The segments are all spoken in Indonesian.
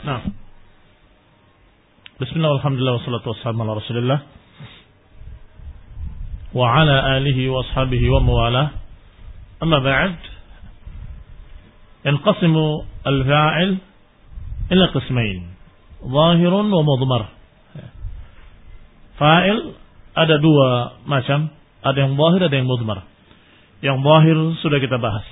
Nah, bismillah, alhamdulillah, wassalatu wassalamu ala rasulillah wa ala alihi wa ashabihi wa mawalah. Amma ba'd, yanqasimu al-fa'il ila qismain, zahirun wa mudmar. Fa'il ada dua macam, ada yang zahir, ada yang mudmar. Yang zahir sudah kita bahas,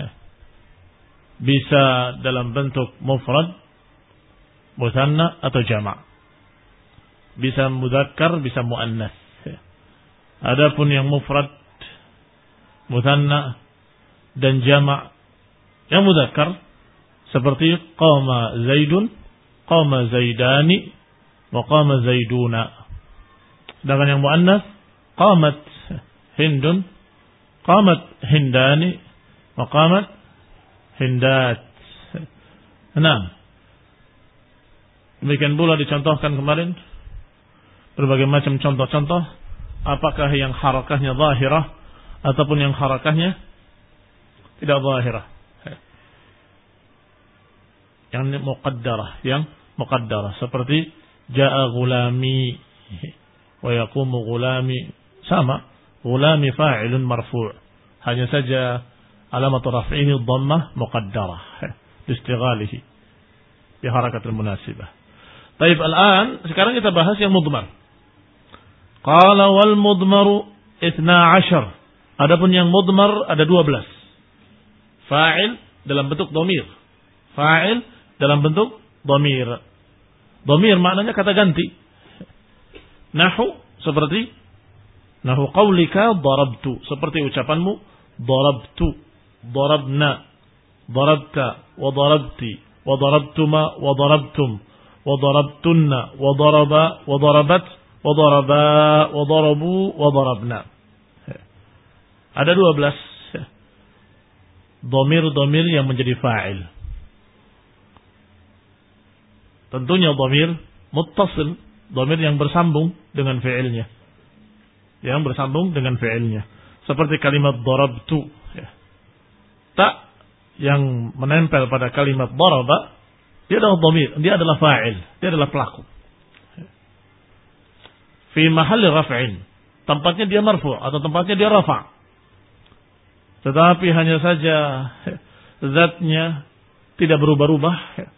bisa dalam bentuk mufrad, mutsanna atau jama', bisa mudzakkar, bisa muannas. Adapun yang mufrad, mutsanna dan jama' yang mudzakkar seperti qama zaidun, qama zaidani, wa qama zaiduna. Sedangkan yang muannas, qamat hindun, qamat hindani, wa qamat hindat. Nah, demikian pula dicontohkan kemarin berbagai macam contoh-contoh, apakah yang harakahnya zahirah ataupun yang harakahnya tidak zahirah. Yang muqaddarah seperti jaa gulami wa yaqumu gulami, sama, gulami fa'ilun marfu', hanya saja alamat raf'ihi dhammah muqaddarah liistighalihi bi harakatil munasibah. Baik, sekarang kita bahas yang mudmar. Qala wal mudmaru 12. Adapun yang mudmar ada 12. Fa'il dalam bentuk dhamir. Fa'il dalam bentuk dhamir. Dhamir maknanya kata ganti. Nahu seperti nahu qaulika darabtu, seperti ucapanmu darabtu, darabna, darabta, wa darabti, wa darabtuma, wa darabtum, wa darabtunna, wa daraba, wa darabat, wa daraba, wa darabu, wa darabna. Ada 12 dhamir-dhamir yang menjadi fa'il. Tentunya dhamir muttasil, dhamir yang bersambung dengan fi'ilnya. Yang bersambung dengan fi'ilnya. Seperti kalimat darabtu. Ta yang menempel pada kalimat daraba, dia adalah dhamir, dia adalah fa'il, dia adalah pelaku. Fi mahalli raf'in, tempatnya dia marfu' atau tempatnya dia rafa'. Tetapi hanya saja zatnya tidak berubah-ubah.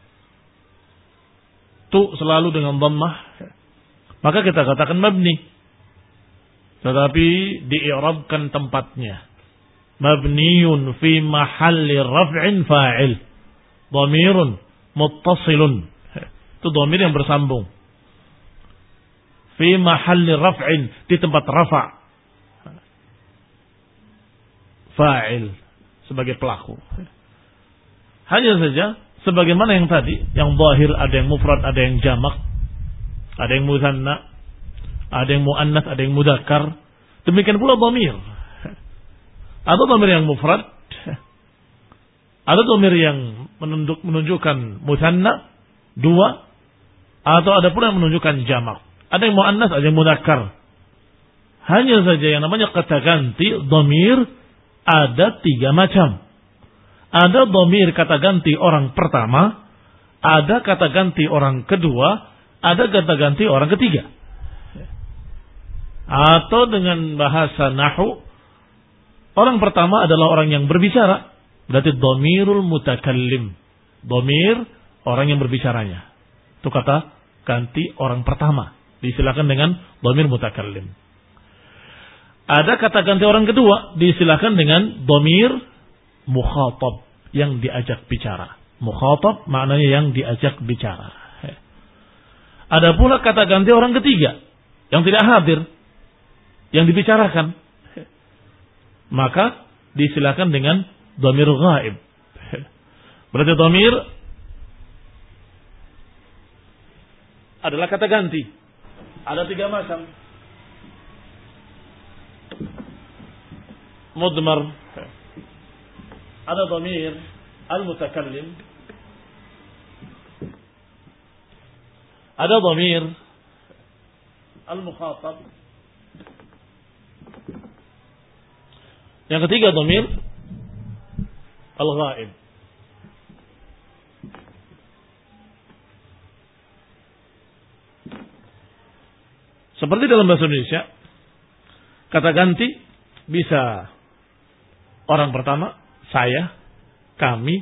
Tu selalu dengan dhammah, maka kita katakan mabni. Tetapi di'irabkan tempatnya. Mabniyun fi mahalli raf'in fa'il. Dhamirun muttasilun. Itu dhamir yang bersambung. Fi mahalli raf'in, di tempat rafa'. Fa'il sebagai pelaku. Hanya saja sebagaimana yang tadi, yang zahir ada yang mufrad, ada yang jamak, ada yang mutsanna, ada yang muannas, ada yang mudzakkar. Demikian pula dhamir. Ada dhamir yang mufrad, ada dhamir yang menunjukkan mutsanna, dua, atau ada pula yang menunjukkan jamak. Ada yang muannas, ada yang mudzakkar. Hanya saja yang namanya kata ganti dhamir ada 3 macam. Ada dhamir kata ganti orang pertama, ada kata ganti orang kedua, ada kata ganti orang ketiga. Atau dengan bahasa nahwu, orang pertama adalah orang yang berbicara, berarti dhamirul mutakallim. Dhamir orang yang berbicaranya. Itu kata ganti orang pertama, disilakan dengan dhamir mutakallim. Ada kata ganti orang kedua, disilakan dengan dhamir mukhatab, yang diajak bicara. Mukhatab maknanya yang diajak bicara. Ada pula kata ganti orang ketiga yang tidak hadir, yang dibicarakan, maka disilakan dengan dhamir ghaib. Berarti dhamir adalah kata ganti. Ada 3 macam. Mudmar, ada dhamir al-mutakallim, ada dhamir al-mukhatab, yang ketiga dhamir al-ghaib. Seperti dalam bahasa Indonesia, kata ganti bisa orang pertama, saya, kami,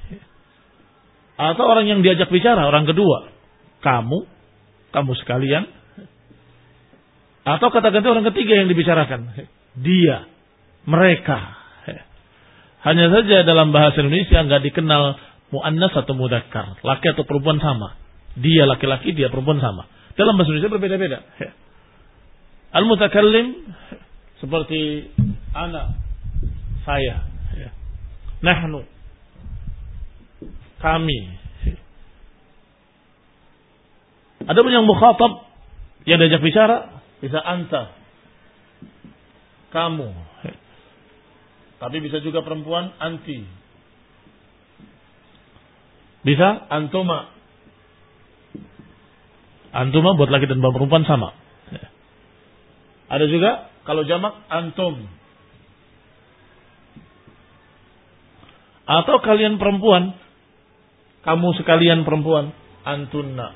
atau orang yang diajak bicara, orang kedua, kamu sekalian, atau kata ganti orang ketiga yang dibicarakan, dia, mereka. Hanya saja dalam bahasa Indonesia nggak dikenal muannas atau mudzakkar, laki atau perempuan sama. Dia laki-laki, dia perempuan sama. Dalam bahasa Indonesia berbeda-beda. Al-mutakallim seperti ana, saya, nahnu, kami. Ada pun yang mukhatab, yang diajak bicara, bisa anta, kamu. Tapi bisa juga perempuan, anti. Bisa antuma. Antuma buat laki dan perempuan sama. Ada juga kalau jamak antum. Atau kalian perempuan, kamu sekalian perempuan, antunna.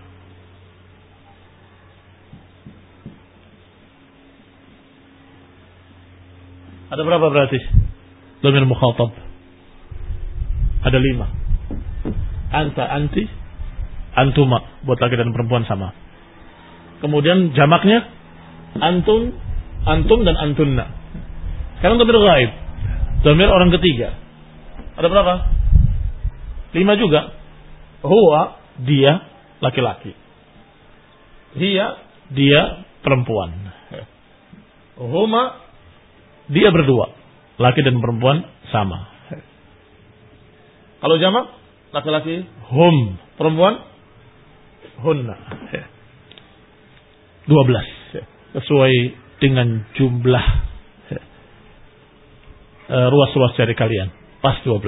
Ada berapa berarti? Dhamir mukhatab. Ada 5. Anta, anti, antuma buat laki dan perempuan sama. Kemudian jamaknya antum, antum dan antunna. Sekarang dhamir ghaib. Dhamir orang ketiga. Ada berapa? 5 juga. Huwa, dia laki-laki. Dia perempuan. Huma, dia berdua. Laki dan perempuan sama. Kalau jamak, laki-laki hum, perempuan hunna. 12. Sesuai dengan jumlah ruas-ruas jari kalian. Pas 12.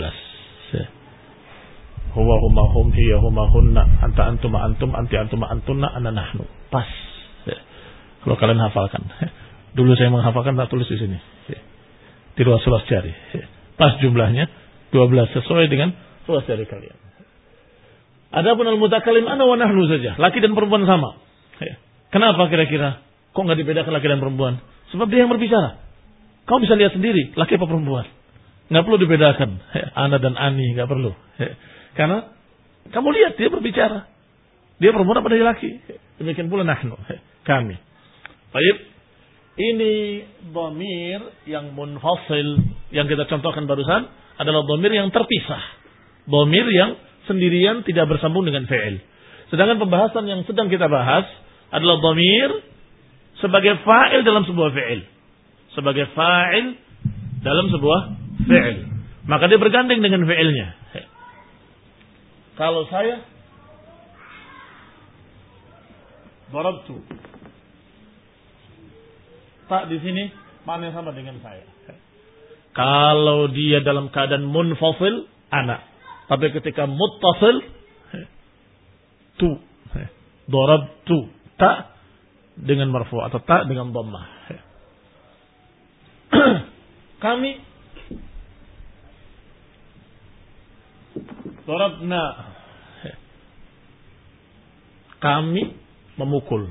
Huwa huma hum, hiya huma hunna, anta antuma antum, anti antuma antunna, ana nahnu. Pas. Kalau kalian hafalkan. Dulu saya menghafalkan, tak tulis di sini. Di ruas-ruas jari. Pas jumlahnya 12 sesuai dengan ruas jari kalian. Adapun al-mutakallim ana wa nahnu saja, laki dan perempuan sama. Kenapa kira-kira? Kok enggak dibedakan laki dan perempuan? Sebab dia yang berbicara. Kau bisa lihat sendiri, laki apa perempuan. Enggak perlu dibedakan. Ana dan ani enggak perlu. Karena kamu lihat dia berbicara. Dia perempuan apa dia laki? Demikian pula nahnu, kami. Baik. Ini dhamir yang munfasil yang kita contohkan barusan adalah dhamir yang terpisah. Dhamir yang sendirian tidak bersambung dengan fi'il. Sedangkan pembahasan yang sedang kita bahas adalah dhamir sebagai fa'il dalam sebuah fi'il. Sebagai fa'il dalam sebuah fi'il. Maka dia bergandeng dengan fi'ilnya. Kalau saya darabtu, tak di sini maknanya sama dengan saya. Kalau dia dalam keadaan munfasil, ana. Tapi ketika muttasil, tu. Darabtu, ta dengan marfu atau ta dengan dhammah. Kami darabna. Kami memukul.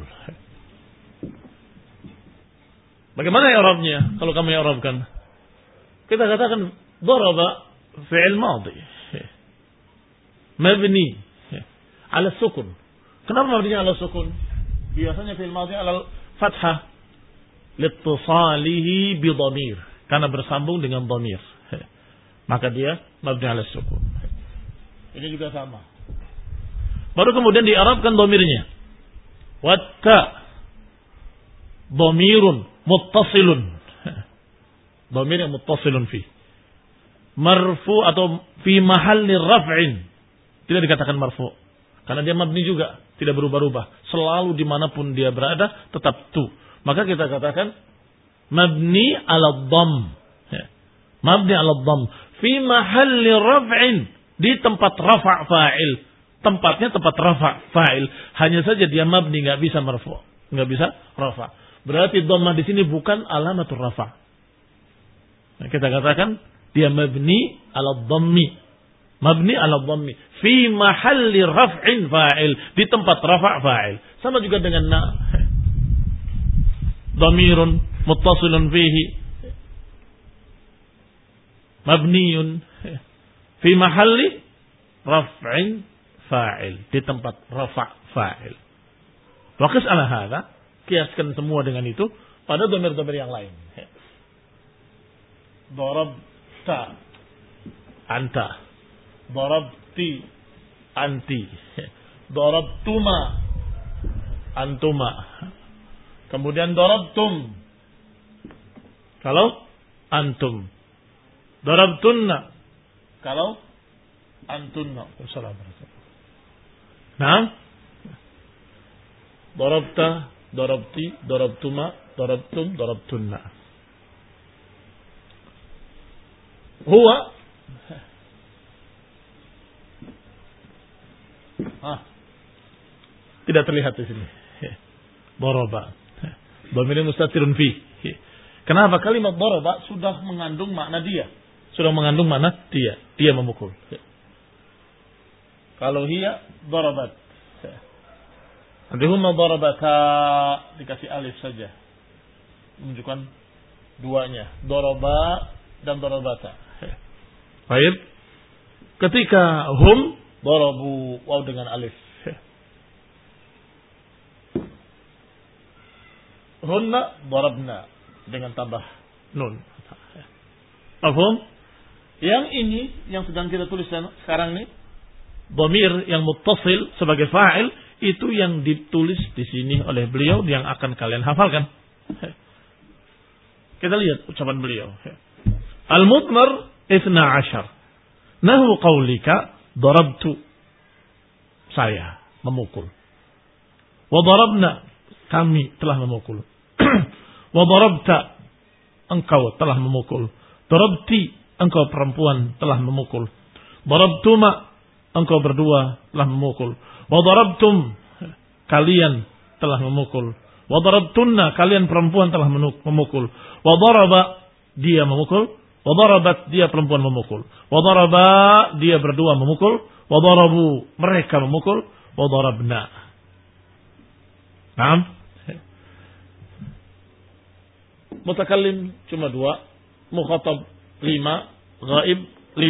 Bagaimana i'rabnya? Kalau kamu i'rabkan, kita katakan daraba fi'il madhi mabni ala sukun. Kenapa mabninya ala sukun? Biasanya fi'il madhi ala fathah liittisalihi bi dhamir, karena bersambung dengan dhamir. Maka dia mabni ala sukun. Ini juga sama. Baru kemudian di'rabkan dhamirnya. Watta dhamirun muttasilun. Dhamir yang muttasilun fi. Marfu atau fi mahalli raf'in. Tidak dikatakan marfu. Karena dia mabni juga. Tidak berubah-ubah. Selalu dimanapun dia berada, tetap tu. Maka kita katakan mabni ala dhamm. Mabni ala dhamm. Fi mahalli raf'in. Di tempat rafa' fa'il. Tempatnya tempat rafa' fa'il. Hanya saja dia mabni, nggak bisa marfu. Nggak bisa rafa'. Berarti dhammah di sini bukan alamatul rafa'. Nah, kita katakan dia mabni ala dhammi. Mabni ala dhammi fi mahalli raf'in fa'il, di tempat rafa' fa'il. Sama juga dengan na. dhamirun muttasilun fihi mabniyun fi mahalli raf'in fa'il, di tempat rafa' fa'il. Wa qis ala hadza, kiaskan semua dengan itu pada dhamir-dhamir yang lain. Darabta anta, darabti anti, darabtuma antuma, kemudian darabtum kalau antum, darabtunna kalau antunna. Nah, darabta, darabti, darabtuma, darabtum, darabtunna. Huwa tidak terlihat di sini. Daraba. Dhamir mustatirun fi. Kenapa? Kalimat daraba sudah mengandung makna dia. Sudah mengandung makna dia. Dia memukul. Kalau hiya darabat. Nanti huma darabata dikasih alif saja. Menunjukkan duanya. Daraba dan darabata. Baik. Ketika hum darabu, waw dengan alif. Hunna darabna dengan tambah nun. Paham? Yang ini yang sedang kita tulis sekarang ini, dhamir yang muttasil sebagai fa'il, itu yang ditulis di sini oleh beliau yang akan kalian hafalkan. Kita lihat ucapan beliau. Al-mudmar 12. Nahu qaulika darabtu, saya memukul. Wa darabna, kami telah memukul. Wa darabta, engkau telah memukul. Darabti, engkau perempuan telah memukul. Darabtuma, engkau berdua telah memukul. Wa darabtum, kalian telah memukul. Wa darabtunna, kalian perempuan telah memukul. Wa daraba, dia memukul. Wa darabat, dia perempuan memukul. Wa daraba, dia berdua memukul. Wa darabu, mereka memukul. Wa darabna. Naam. Mutakallim cuma 2, mukhatab 5, ghaib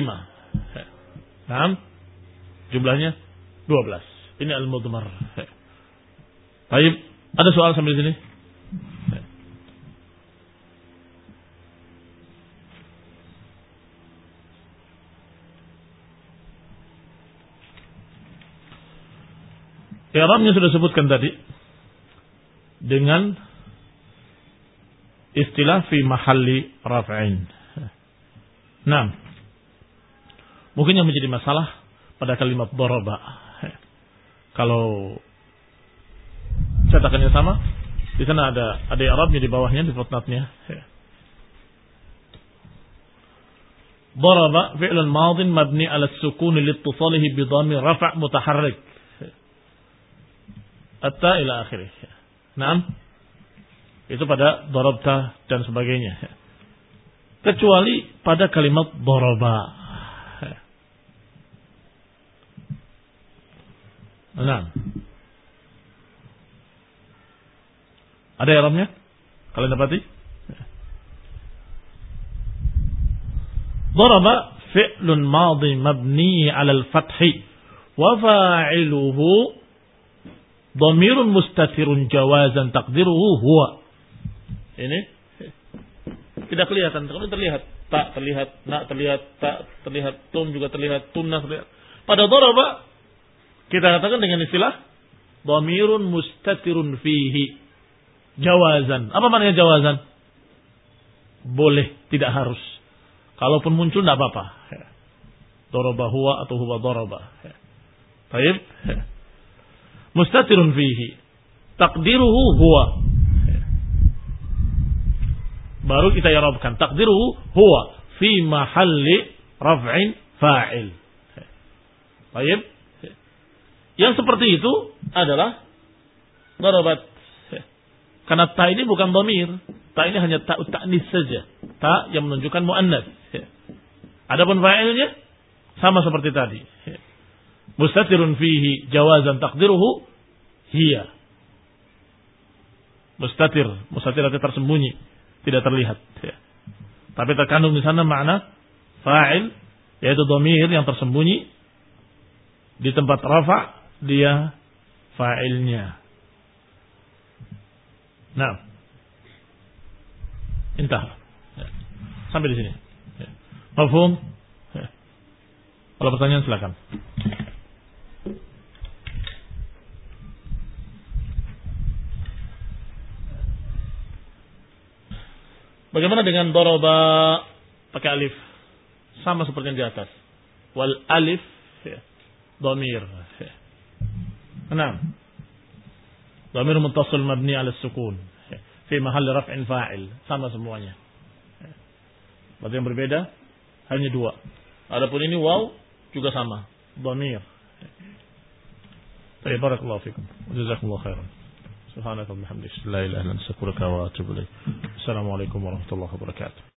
5. Naam. Jumlahnya 12. Ini al-mudmar. Baik, ada soal sambil sini? I'rabnya sudah sebutkan tadi dengan istilah fi mahalli raf'in. Nah, mungkin yang menjadi masalah pada kalimat daraba. Kalau cetakannya sama, di sana ada i'rabnya di bawahnya, di footnote-nya. Daraba fi'lun madin mabni 'ala as-sukun liittisalihi bi dhamir raf' mutaharrik. Atta ila akhirih. Naam. Itu pada darabta dan sebagainya. Kecuali pada kalimat daraba. Naam. Ada i'rabnya? Kalian dapati? Daraba fi'lun madhi mabni 'ala al-fathi wa fa'iluhu dhamirun mustatirun jawazan taqdiruhu huwa. Ini tidak kelihatan, kalau terlihat tak terlihat, nak terlihat, tak terlihat, tum juga terlihat, tunna terlihat. Pada daraba kita katakan dengan istilah dhamirun mustatirun fihi jawazan. Apa maknanya jawazan? Boleh, tidak harus. Kalaupun muncul tidak apa-apa. Daraba huwa atau huwa daraba. Baik. Mustatirun fihi taqdiruhu huwa. Baru kita i'rabkan taqdiruhu huwa fi mahalli raf'in fa'il. Baik. Yang seperti itu adalah darabat. Karena ta ini bukan dhamir, ta ini hanya ta ta'nis saja, ta yang menunjukkan muannas. Adapun fa'ilnya sama seperti tadi. Mustatirun fihi jawazan taqdiruhu hiya. Mustatir artinya tersembunyi, tidak terlihat. Ya. Tapi terkandung di sana makna fa'il, yaitu dhamir yang tersembunyi di tempat rafa, dia fa'ilnya. Nah, intah. Ya. Sampai di sini. Ya. Mafhum? Ya. Kalau pertanyaan silakan. Bagaimana dengan daraba pakai alif? Sama seperti yang di atas. Wal alif ya, dhamir. Ya. Enam. Dhamir muttasil mabni ala sukun. Ya. Fi mahall raf'in fa'il. Sama semuanya. Ya. Berarti yang berbeda hanya dua. Adapun ini waw juga sama. Dhamir. Ya. Barakallahu fikum. Jazakumullahu khairan. Subhanaka wa bihamdika la ilaha illa anta astaghfiruka wa atubu ilaik. Assalamualaikum warahmatullahi wabarakatuh.